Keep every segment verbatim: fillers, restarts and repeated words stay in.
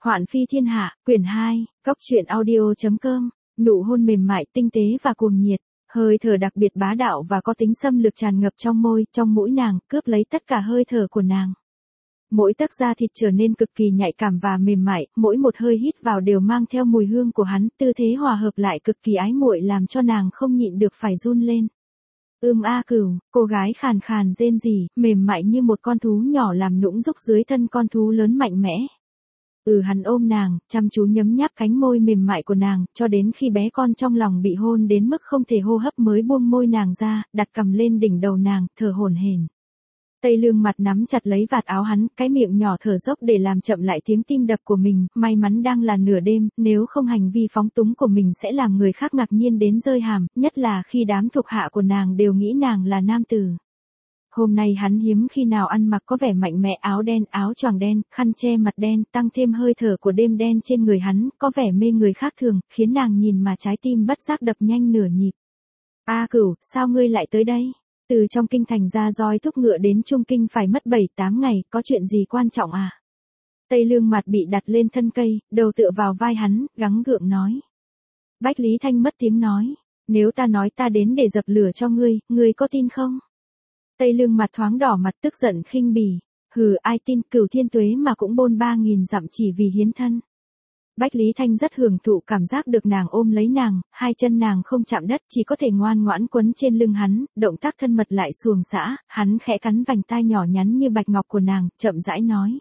Hoạn phi thiên hạ, quyển hai, Cốc truyện audio chấm com, nụ hôn mềm mại tinh tế và cuồng nhiệt, hơi thở đặc biệt bá đạo và có tính xâm lược tràn ngập trong môi, trong mũi nàng, cướp lấy tất cả hơi thở của nàng. Mỗi tấc da thịt trở nên cực kỳ nhạy cảm và mềm mại, mỗi một hơi hít vào đều mang theo mùi hương của hắn, tư thế hòa hợp lại cực kỳ ái muội làm cho nàng không nhịn được phải run lên. Ưm a cửu, cô gái khàn khàn rên rỉ, mềm mại như một con thú nhỏ làm nũng rúc dưới thân con thú lớn mạnh mẽ. Ừ hắn ôm nàng, chăm chú nhấm nháp cánh môi mềm mại của nàng, cho đến khi bé con trong lòng bị hôn đến mức không thể hô hấp mới buông môi nàng ra, đặt cằm lên đỉnh đầu nàng, thở hổn hển. Tây Lương mặt nắm chặt lấy vạt áo hắn, cái miệng nhỏ thở dốc để làm chậm lại tiếng tim đập của mình, may mắn đang là nửa đêm, nếu không hành vi phóng túng của mình sẽ làm người khác ngạc nhiên đến rơi hàm, nhất là khi đám thuộc hạ của nàng đều nghĩ nàng là nam tử. Hôm nay hắn hiếm khi nào ăn mặc có vẻ mạnh mẽ, áo đen, áo choàng đen, khăn che mặt đen, tăng thêm hơi thở của đêm đen trên người hắn, có vẻ mê người khác thường, khiến nàng nhìn mà trái tim bất giác đập nhanh nửa nhịp. A Cửu, sao ngươi lại tới đây? Từ trong kinh thành ra roi thúc ngựa đến Trung Kinh phải mất bảy tám ngày, có chuyện gì quan trọng à? Tây Lương mặt bị đặt lên thân cây, đầu tựa vào vai hắn, gắng gượng nói. Bách Lý Thanh mất tiếng nói, nếu ta nói ta đến để dập lửa cho ngươi, ngươi có tin không? Tây Lương mặt thoáng đỏ mặt tức giận khinh bỉ, hừ ai tin, Cửu Thiên Tuế mà cũng bôn ba nghìn dặm chỉ vì hiến thân. Bách Lý Thanh rất hưởng thụ cảm giác được nàng ôm lấy nàng, hai chân nàng không chạm đất chỉ có thể ngoan ngoãn quấn trên lưng hắn, động tác thân mật lại xuồng xã, hắn khẽ cắn vành tai nhỏ nhắn như bạch ngọc của nàng, chậm rãi nói.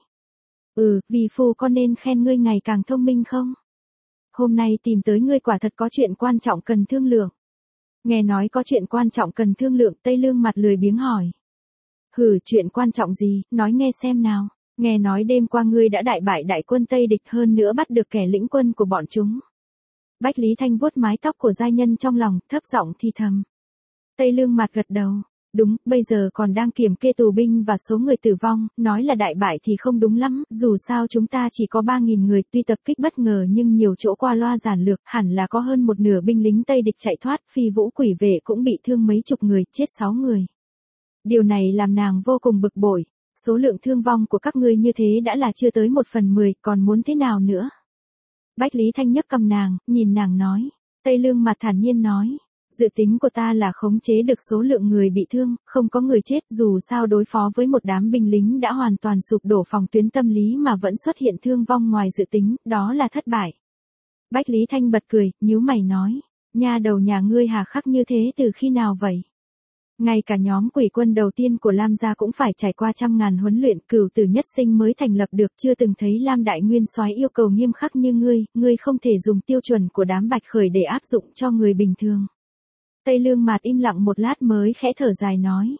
Ừ, vì phu có nên khen ngươi ngày càng thông minh không? Hôm nay tìm tới ngươi quả thật có chuyện quan trọng cần thương lượng. Nghe nói có chuyện quan trọng cần thương lượng, Tây Lương mặt lười biếng hỏi. Hử, chuyện quan trọng gì, nói nghe xem nào. Nghe nói đêm qua ngươi đã đại bại đại quân Tây địch, hơn nữa bắt được kẻ lĩnh quân của bọn chúng. Bách Lý Thanh vuốt mái tóc của giai nhân trong lòng, thấp giọng thì thầm. Tây Lương mặt gật đầu. Đúng, bây giờ còn đang kiểm kê tù binh và số người tử vong, nói là đại bại thì không đúng lắm, dù sao chúng ta chỉ có ba nghìn người, tuy tập kích bất ngờ nhưng nhiều chỗ qua loa giản lược, hẳn là có hơn một nửa binh lính Tây địch chạy thoát, Phi Vũ Quỷ Vệ cũng bị thương mấy chục người, chết sáu người. Điều này làm nàng vô cùng bực bội. Số lượng thương vong của các ngươi như thế đã là chưa tới một phần mười, còn muốn thế nào nữa? Bách Lý Thanh nhấc cầm nàng, nhìn nàng nói. Tây Lương mặt thản nhiên nói. Dự tính của ta là khống chế được số lượng người bị thương, không có người chết, dù sao đối phó với một đám binh lính đã hoàn toàn sụp đổ phòng tuyến tâm lý mà vẫn xuất hiện thương vong ngoài dự tính, đó là thất bại. Bách Lý Thanh bật cười, nhíu mày nói. Nha đầu nhà ngươi hà khắc như thế từ khi nào vậy? Ngay cả nhóm quỷ quân đầu tiên của Lam gia cũng phải trải qua trăm ngàn huấn luyện, Cửu Tử nhất sinh mới thành lập được, chưa từng thấy Lam đại nguyên soái yêu cầu nghiêm khắc như ngươi, ngươi không thể dùng tiêu chuẩn của đám Bạch Khởi để áp dụng cho người bình thường. Tây Lương Mạt im lặng một lát mới khẽ thở dài nói.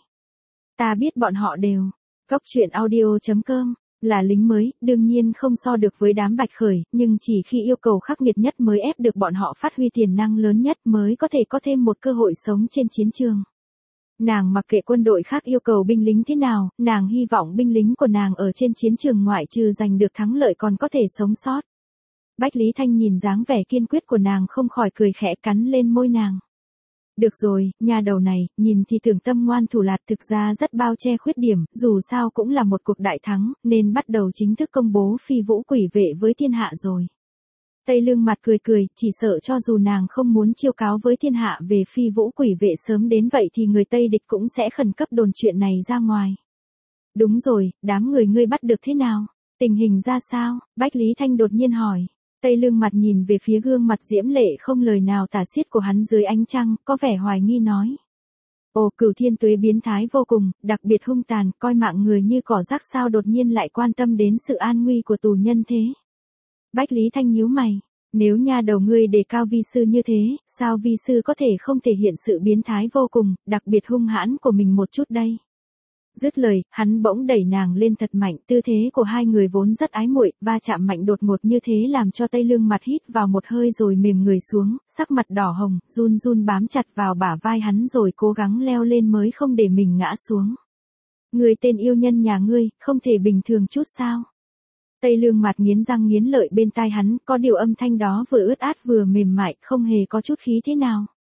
Ta biết bọn họ đều, Cốc truyện audio chấm com, là lính mới, đương nhiên không so được với đám Bạch Khởi, nhưng chỉ khi yêu cầu khắc nghiệt nhất mới ép được bọn họ phát huy tiềm năng lớn nhất mới có thể có thêm một cơ hội sống trên chiến trường. Nàng mặc kệ quân đội khác yêu cầu binh lính thế nào, nàng hy vọng binh lính của nàng ở trên chiến trường ngoại trừ giành được thắng lợi còn có thể sống sót. Bách Lý Thanh nhìn dáng vẻ kiên quyết của nàng không khỏi cười khẽ, cắn lên môi nàng. Được rồi, nhà đầu này, nhìn thì tưởng tâm ngoan thủ lạt, thực ra rất bao che khuyết điểm, dù sao cũng là một cuộc đại thắng, nên bắt đầu chính thức công bố Phi Vũ Quỷ Vệ với thiên hạ rồi. Tây Lương mặt cười cười, chỉ sợ cho dù nàng không muốn chiêu cáo với thiên hạ về Phi Vũ Quỷ Vệ sớm đến vậy thì người Tây địch cũng sẽ khẩn cấp đồn chuyện này ra ngoài. Đúng rồi, đám người ngươi bắt được thế nào? Tình hình ra sao? Bách Lý Thanh đột nhiên hỏi. Tây Lương mặt nhìn về phía gương mặt diễm lệ không lời nào tả xiết của hắn dưới ánh trăng, có vẻ hoài nghi nói. Ồ, Cửu Thiên Tuế biến thái vô cùng, đặc biệt hung tàn, coi mạng người như cỏ rác, sao đột nhiên lại quan tâm đến sự an nguy của tù nhân thế? Bách Lý Thanh nhíu mày, nếu nha đầu ngươi đề cao vi sư như thế, sao vi sư có thể không thể hiện sự biến thái vô cùng, đặc biệt hung hãn của mình một chút đây? Dứt lời, hắn bỗng đẩy nàng lên thật mạnh, tư thế của hai người vốn rất ái muội, va chạm mạnh đột ngột như thế làm cho Tây Lương mặt hít vào một hơi rồi mềm người xuống, sắc mặt đỏ hồng, run run bám chặt vào bả vai hắn rồi cố gắng leo lên mới không để mình ngã xuống. Người tên yêu nhân nhà ngươi, không thể bình thường chút sao? Tây Lương mặt nghiến răng nghiến lợi bên tai hắn, có điều âm thanh đó vừa ướt át vừa mềm mại, không hề có chút khí thế nào.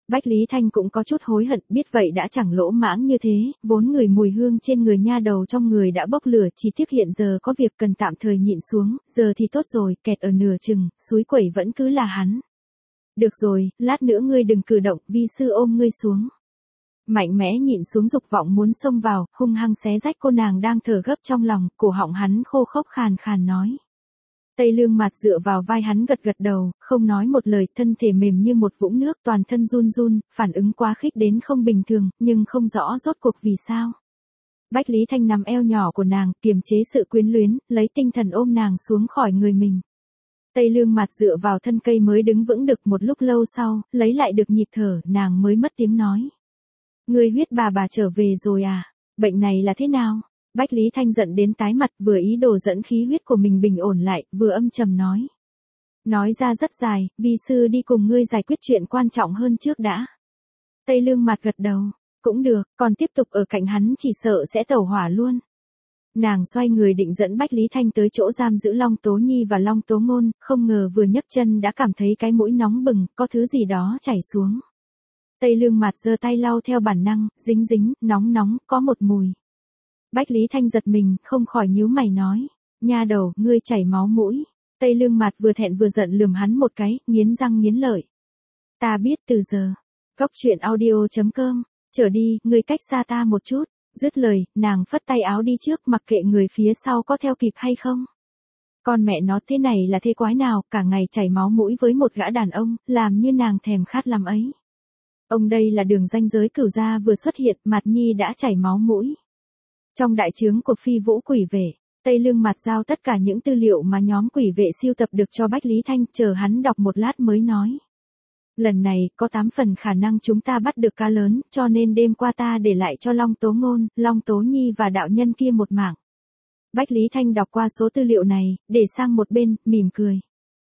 Bách Lý Thanh cũng có chút hối hận, biết vậy đã chẳng lỗ mãng như thế, vốn người mùi hương trên người nha đầu trong người đã bốc lửa, chỉ tiếc hiện giờ có việc cần tạm thời nhịn xuống, giờ thì tốt rồi, kẹt ở nửa chừng, suối quẩy vẫn cứ là hắn. Được rồi, lát nữa ngươi đừng cử động, vi sư ôm ngươi xuống. Mạnh mẽ nhịn xuống dục vọng muốn xông vào, hung hăng xé rách cô nàng đang thở gấp trong lòng, cổ họng hắn khô khốc khàn khàn nói. Tây Lương Mạt dựa vào vai hắn gật gật đầu, không nói một lời, thân thể mềm như một vũng nước, toàn thân run run, phản ứng quá khích đến không bình thường, nhưng không rõ rốt cuộc vì sao. Bách Lý Thanh nằm eo nhỏ của nàng, kiềm chế sự quyến luyến, lấy tinh thần ôm nàng xuống khỏi người mình. Tây Lương Mạt dựa vào thân cây mới đứng vững được, một lúc lâu sau, lấy lại được nhịp thở, nàng mới mất tiếng nói. Người huyết bà bà trở về rồi à? Bệnh này là thế nào? Bách Lý Thanh giận đến tái mặt, vừa ý đồ dẫn khí huyết của mình bình ổn lại, vừa âm trầm nói. Nói ra rất dài, vi sư đi cùng ngươi giải quyết chuyện quan trọng hơn trước đã. Tây Lương Mạt gật đầu, cũng được, còn tiếp tục ở cạnh hắn chỉ sợ sẽ tẩu hỏa luôn. Nàng xoay người định dẫn Bách Lý Thanh tới chỗ giam giữ Long Tố Nhi và Long Tố Ngôn, không ngờ vừa nhấc chân đã cảm thấy cái mũi nóng bừng, có thứ gì đó chảy xuống. Tây Lương Mạt giơ tay lau theo bản năng, dính dính, nóng nóng, có một mùi. Bách Lý Thanh giật mình, không khỏi nhíu mày nói, nha đầu, ngươi chảy máu mũi. Tây Lương Mạt vừa thẹn vừa giận lườm hắn một cái, nghiến răng nghiến lợi. Ta biết từ giờ. Cốc truyện audio chấm com, trở đi, ngươi cách xa ta một chút. Dứt lời, nàng phất tay áo đi trước, mặc kệ người phía sau có theo kịp hay không. Con mẹ nó, thế này là thế quái nào, cả ngày chảy máu mũi với một gã đàn ông, làm như nàng thèm khát làm ấy. Ông đây là đường ranh giới cửu gia vừa xuất hiện, Mạt Nhi đã chảy máu mũi. Trong đại trướng của Phi Vũ Quỷ Vệ, Tây Lương Mạt giao tất cả những tư liệu mà nhóm quỷ vệ siêu tập được cho Bách Lý Thanh, chờ hắn đọc một lát mới nói. Lần này, có tám phần khả năng chúng ta bắt được cá lớn, cho nên đêm qua ta để lại cho Long Tố Ngôn, Long Tố Nhi và đạo nhân kia một mạng. Bách Lý Thanh đọc qua số tư liệu này, để sang một bên, mỉm cười.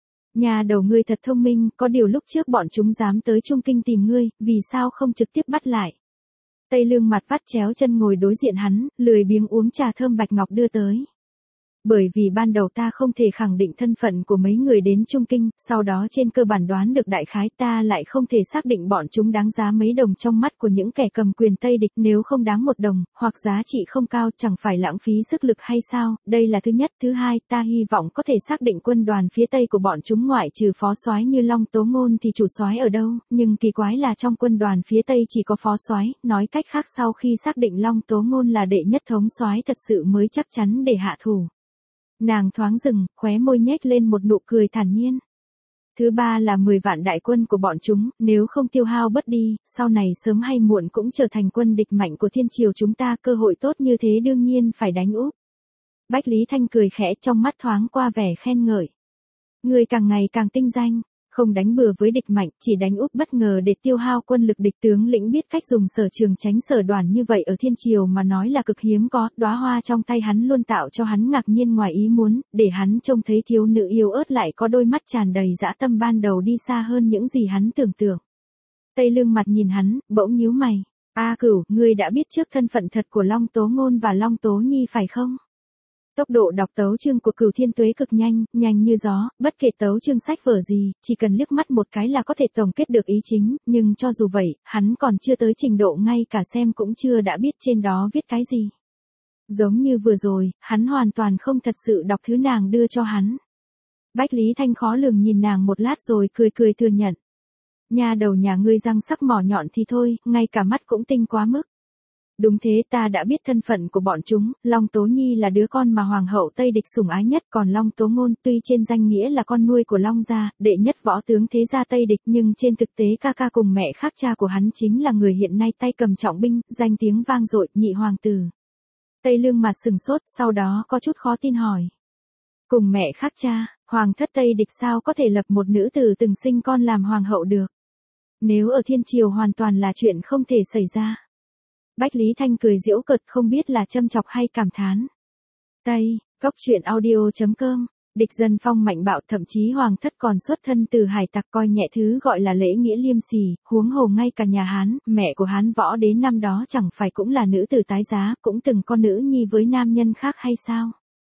Nhà đầu ngươi thật thông minh, có điều lúc trước bọn chúng dám tới Trung Kinh tìm ngươi, vì sao không trực tiếp bắt lại. Tây Lương Mạt vắt chéo chân ngồi đối diện hắn, lười biếng uống trà thơm bạch ngọc đưa tới. Bởi vì ban đầu ta không thể khẳng định thân phận của mấy người đến Trung Kinh, sau đó trên cơ bản đoán được đại khái, ta lại không thể xác định bọn chúng đáng giá mấy đồng trong mắt của những kẻ cầm quyền Tây địch, nếu không đáng một đồng, hoặc giá trị không cao, chẳng phải lãng phí sức lực hay sao, đây là thứ nhất. Thứ hai, ta hy vọng có thể xác định quân đoàn phía Tây của bọn chúng ngoại trừ phó soái như Long Tố Ngôn thì chủ soái ở đâu, nhưng kỳ quái là trong quân đoàn phía Tây chỉ có phó soái, nói cách khác sau khi xác định Long Tố Ngôn là đệ nhất thống soái thật sự mới chắc chắn để hạ thủ. Nàng thoáng dừng, khóe môi nhếch lên một nụ cười thản nhiên. Thứ ba là mười vạn đại quân của bọn chúng, nếu không tiêu hao bớt đi, sau này sớm hay muộn cũng trở thành quân địch mạnh của thiên triều chúng ta, cơ hội tốt như thế đương nhiên phải đánh úp. Bách Lý Thanh cười khẽ, trong mắt thoáng qua vẻ khen ngợi. Người càng ngày càng tinh danh. Không đánh bừa với địch mạnh, chỉ đánh úp bất ngờ để tiêu hao quân lực địch. Tướng lĩnh biết cách dùng sở trường tránh sở đoàn như vậy ở thiên triều mà nói là cực hiếm có, đóa hoa trong tay hắn luôn tạo cho hắn ngạc nhiên ngoài ý muốn, để hắn trông thấy thiếu nữ yếu ớt lại có đôi mắt tràn đầy dã tâm ban đầu đi xa hơn những gì hắn tưởng tượng. Tây Lương Mạt nhìn hắn, bỗng nhíu mày. A Cửu, ngươi đã biết trước thân phận thật của Long Tố Ngôn và Long Tố Nhi phải không? Tốc độ đọc tấu chương của Cửu Thiên Tuế cực nhanh, nhanh như gió, bất kể tấu chương sách vở gì, chỉ cần liếc mắt một cái là có thể tổng kết được ý chính, nhưng cho dù vậy, hắn còn chưa tới trình độ ngay cả xem cũng chưa đã biết trên đó viết cái gì. Giống như vừa rồi, hắn hoàn toàn không thật sự đọc thứ nàng đưa cho hắn. Bách Lý Thanh khó lường nhìn nàng một lát rồi cười cười thừa nhận. Nhà đầu nhà ngươi răng sắc mỏ nhọn thì thôi, ngay cả mắt cũng tinh quá mức. Đúng thế, ta đã biết thân phận của bọn chúng, Long Tố Nhi là đứa con mà Hoàng hậu Tây địch sủng ái nhất, còn Long Tố Ngôn tuy trên danh nghĩa là con nuôi của Long gia, đệ nhất võ tướng thế gia Tây địch, nhưng trên thực tế ca ca cùng mẹ khác cha của hắn chính là người hiện nay tay cầm trọng binh, danh tiếng vang dội, nhị hoàng tử. Tây Lương Mạt sừng sốt, sau đó có chút khó tin hỏi. Cùng mẹ khác cha, hoàng thất Tây địch sao có thể lập một nữ tử từng sinh con làm hoàng hậu được? Nếu ở thiên triều hoàn toàn là chuyện không thể xảy ra. Bách Lý Thanh cười giễu cợt, không biết là châm chọc hay cảm thán. Tây, cốc truyện audio chấm com, địch dân phong mạnh bạo, thậm chí hoàng thất còn xuất thân từ hải tặc, coi nhẹ thứ gọi là lễ nghĩa liêm sỉ, huống hồ ngay cả nhà Hán, mẹ của Hán võ đế năm đó chẳng phải cũng là nữ tử tái giá, cũng từng con nữ nhi với nam nhân khác hay sao?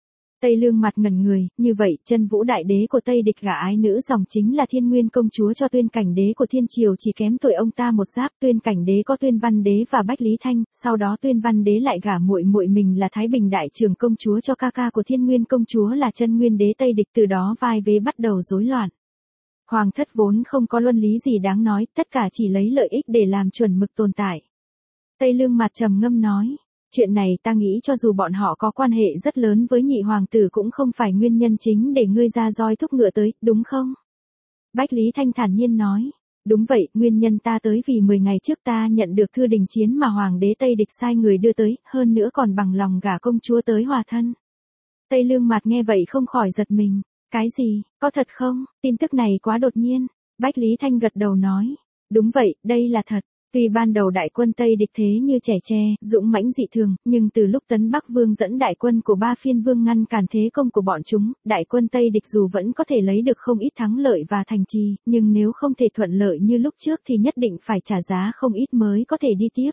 Tây Lương mặt ngẩn người, như vậy, chân vũ đại đế của Tây địch gả ái nữ dòng chính là Thiên Nguyên công chúa cho Tuyên Cảnh đế của Thiên Triều chỉ kém tuổi ông ta một giáp, Tuyên Cảnh đế có Tuyên Văn đế và Bách Lý Thanh, sau đó Tuyên Văn đế lại gả muội muội mình là Thái Bình đại trưởng công chúa cho ca ca của Thiên Nguyên công chúa là Chân Nguyên đế Tây địch, từ đó vai vế bắt đầu rối loạn. Hoàng thất vốn không có luân lý gì đáng nói, tất cả chỉ lấy lợi ích để làm chuẩn mực tồn tại. Tây Lương mặt trầm ngâm nói. Chuyện này ta nghĩ cho dù bọn họ có quan hệ rất lớn với nhị hoàng tử cũng không phải nguyên nhân chính để ngươi ra roi thúc ngựa tới, đúng không? Bách Lý Thanh thản nhiên nói. Đúng vậy, nguyên nhân ta tới vì mười ngày trước ta nhận được thư đình chiến mà hoàng đế Tây địch sai người đưa tới, hơn nữa còn bằng lòng gả công chúa tới hòa thân. Tây Lương Mạt nghe vậy không khỏi giật mình. Cái gì, có thật không? Tin tức này quá đột nhiên. Bách Lý Thanh gật đầu nói. Đúng vậy, đây là thật. Tuy ban đầu đại quân Tây địch thế như trẻ tre, dũng mãnh dị thường, nhưng từ lúc Tấn Bắc Vương dẫn đại quân của ba phiên vương ngăn cản thế công của bọn chúng, đại quân Tây địch dù vẫn có thể lấy được không ít thắng lợi và thành trì, nhưng nếu không thể thuận lợi như lúc trước thì nhất định phải trả giá không ít mới có thể đi tiếp.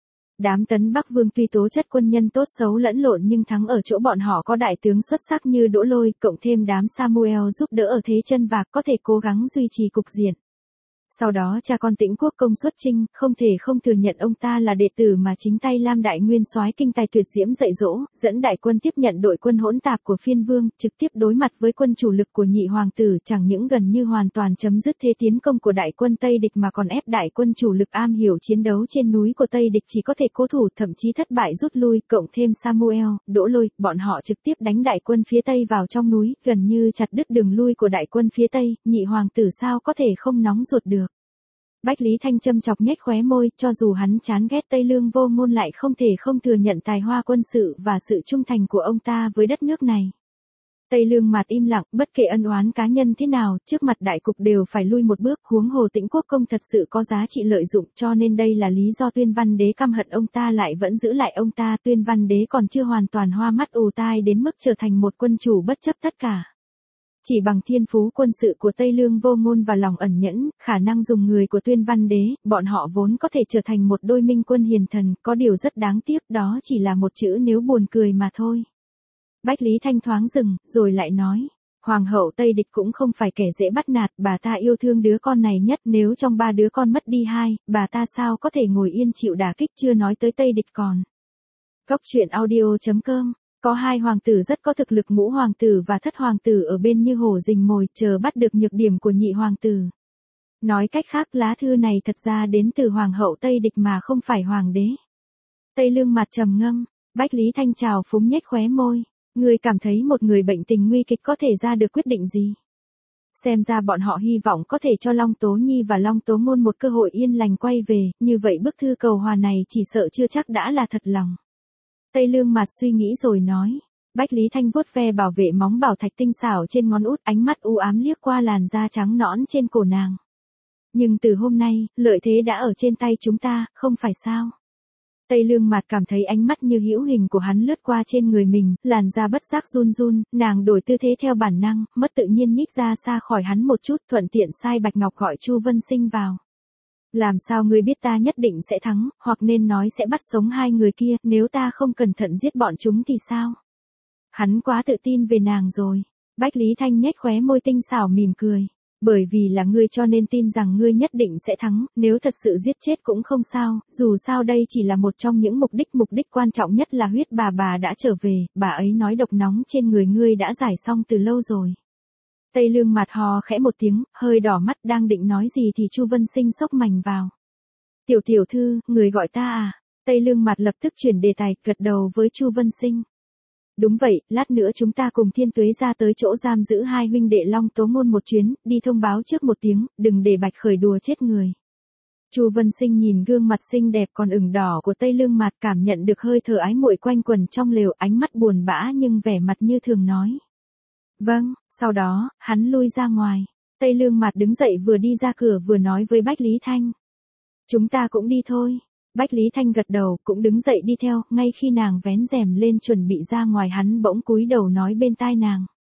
Đám Tấn Bắc Vương tuy tố chất quân nhân tốt xấu lẫn lộn nhưng thắng ở chỗ bọn họ có đại tướng xuất sắc như Đỗ Lôi, cộng thêm đám Samuel giúp đỡ ở thế chân vạc có thể cố gắng duy trì cục diện. Sau đó cha con Tĩnh Quốc công xuất chinh, không thể không thừa nhận ông ta là đệ tử mà chính tay Lam Đại Nguyên soái kinh tài tuyệt diễm dạy dỗ, dẫn đại quân tiếp nhận đội quân hỗn tạp của phiên vương, trực tiếp đối mặt với quân chủ lực của nhị hoàng tử, chẳng những gần như hoàn toàn chấm dứt thế tiến công của đại quân Tây địch mà còn ép đại quân chủ lực am hiểu chiến đấu trên núi của Tây địch chỉ có thể cố thủ, thậm chí thất bại rút lui, cộng thêm Samuel, Đỗ Lôi, bọn họ trực tiếp đánh đại quân phía Tây vào trong núi, gần như chặt đứt đường lui của đại quân phía Tây, nhị hoàng tử sao có thể không nóng ruột được. Bách Lý Thanh châm chọc nhếch khóe môi, cho dù hắn chán ghét Tây Lương Vô Ngôn lại không thể không thừa nhận tài hoa quân sự và sự trung thành của ông ta với đất nước này. Tây Lương Mạt im lặng, bất kể ân oán cá nhân thế nào, trước mặt đại cục đều phải lui một bước, huống hồ Tĩnh Quốc công thật sự có giá trị lợi dụng, cho nên đây là lý do Tuyên Văn đế căm hận ông ta lại vẫn giữ lại ông ta, Tuyên Văn đế còn chưa hoàn toàn hoa mắt ù tai đến mức trở thành một quân chủ bất chấp tất cả. Chỉ bằng thiên phú quân sự của Tây Lương Vô Ngôn và lòng ẩn nhẫn, khả năng dùng người của Tuyên Văn đế, bọn họ vốn có thể trở thành một đôi minh quân hiền thần, có điều rất đáng tiếc đó chỉ là một chữ nếu buồn cười mà thôi. Bách Lý Thanh thoáng dừng, rồi lại nói, Hoàng hậu Tây địch cũng không phải kẻ dễ bắt nạt, bà ta yêu thương đứa con này nhất, nếu trong ba đứa con mất đi hai, bà ta sao có thể ngồi yên chịu đả kích, chưa nói tới Tây địch còn. Góc truyện audio chấm com. Có hai hoàng tử rất có thực lực, ngũ hoàng tử và thất hoàng tử ở bên như hổ rình mồi, chờ bắt được nhược điểm của nhị hoàng tử. Nói cách khác, lá thư này thật ra đến từ hoàng hậu Tây địch mà không phải hoàng đế. Tây Lương mặt trầm ngâm, Bách Lý Thanh trào phúng nhếch khóe môi. Người cảm thấy một người bệnh tình nguy kịch có thể ra được quyết định gì? Xem ra bọn họ hy vọng có thể cho Long Tố Nhi và Long Tố Ngôn một cơ hội yên lành quay về, như vậy bức thư cầu hòa này chỉ sợ chưa chắc đã là thật lòng. Tây Lương Mạt suy nghĩ rồi nói. Bách Lý Thanh vuốt ve bảo vệ móng bảo thạch tinh xảo trên ngón út, ánh mắt u ám liếc qua làn da trắng nõn trên cổ nàng. Nhưng từ hôm nay, lợi thế đã ở trên tay chúng ta, không phải sao? Tây Lương Mạt cảm thấy ánh mắt như hữu hình của hắn lướt qua trên người mình, làn da bất giác run run, nàng đổi tư thế theo bản năng, mất tự nhiên nhích ra xa khỏi hắn một chút, thuận tiện sai Bạch Ngọc gọi Chu Vân Sinh vào. Làm sao ngươi biết ta nhất định sẽ thắng, hoặc nên nói sẽ bắt sống hai người kia, nếu ta không cẩn thận giết bọn chúng thì sao? Hắn quá tự tin về nàng rồi. Bách Lý Thanh nhếch khóe môi tinh xảo mỉm cười. Bởi vì là ngươi cho nên tin rằng ngươi nhất định sẽ thắng, nếu thật sự giết chết cũng không sao, dù sao đây chỉ là một trong những mục đích mục đích quan trọng nhất là huyết bà bà đã trở về, bà ấy nói độc nóng trên người ngươi đã giải xong từ lâu rồi. Tây Lương mặt hò khẽ một tiếng, hơi đỏ mắt, đang định nói gì thì Chu Vân Sinh xốc mành vào. Tiểu tiểu thư, người gọi ta à? Tây Lương mặt lập tức chuyển đề tài, gật đầu với Chu Vân Sinh. Đúng vậy, lát nữa chúng ta cùng Thiên Tuế ra tới chỗ giam giữ hai huynh đệ Long Tố Ngôn một chuyến, đi thông báo trước một tiếng, đừng để Bạch Khởi đùa chết người. Chu Vân Sinh nhìn gương mặt xinh đẹp còn ửng đỏ của Tây Lương Mạt, cảm nhận được hơi thở ái muội quanh quần trong lều, ánh mắt buồn bã nhưng vẻ mặt như thường nói. Vâng, sau đó, hắn lui ra ngoài. Tây Lương Mạt đứng dậy vừa đi ra cửa vừa nói với Bách Lý Thanh. Chúng ta cũng đi thôi. Bách Lý Thanh gật đầu, cũng đứng dậy đi theo, ngay khi nàng vén rèm lên chuẩn bị ra ngoài hắn bỗng cúi đầu nói bên tai nàng.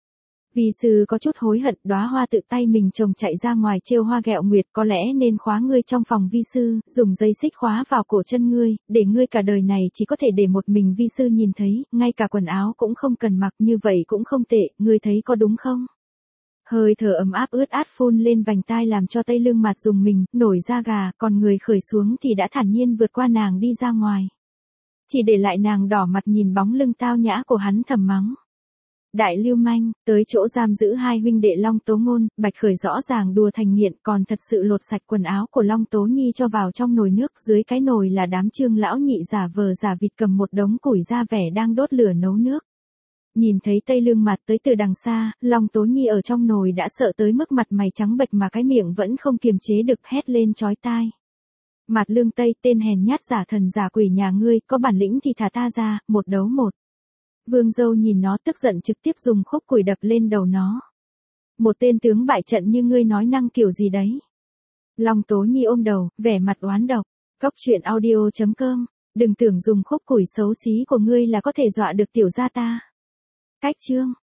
Vi sư có chút hối hận, đóa hoa tự tay mình trồng chạy ra ngoài trêu hoa ghẹo nguyệt, có lẽ nên khóa ngươi trong phòng vi sư, dùng dây xích khóa vào cổ chân ngươi, để ngươi cả đời này chỉ có thể để một mình vi sư nhìn thấy, ngay cả quần áo cũng không cần mặc, như vậy cũng không tệ, ngươi thấy có đúng không? Hơi thở ấm áp ướt át phun lên vành tai làm cho Tây Lương Mạt rùng mình, nổi da gà, còn người khởi xuống thì đã thản nhiên vượt qua nàng đi ra ngoài. Chỉ để lại nàng đỏ mặt nhìn bóng lưng tao nhã của hắn thầm mắng. Đại lưu manh, tới chỗ giam giữ hai huynh đệ Long Tố Ngôn, Bạch Khởi rõ ràng đùa thành nghiện, còn thật sự lột sạch quần áo của Long Tố Nhi cho vào trong nồi nước, dưới cái nồi là đám Trương lão nhị giả vờ giả vịt cầm một đống củi ra vẻ đang đốt lửa nấu nước. Nhìn thấy Tây Lương Mạt tới từ đằng xa, Long Tố Nhi ở trong nồi đã sợ tới mức mặt mày trắng bệch mà cái miệng vẫn không kiềm chế được hét lên chói tai. Mạt Lương Tây, tên hèn nhát giả thần giả quỷ nhà ngươi, có bản lĩnh thì thả ta ra, một đấu một. Vương Dâu nhìn nó tức giận trực tiếp dùng khúc củi đập lên đầu nó. Một tên tướng bại trận như ngươi nói năng kiểu gì đấy? Long Tố Nhi ôm đầu, vẻ mặt oán độc. Góc truyện audio chấm com, đừng tưởng dùng khúc củi xấu xí của ngươi là có thể dọa được tiểu gia ta. Cách chương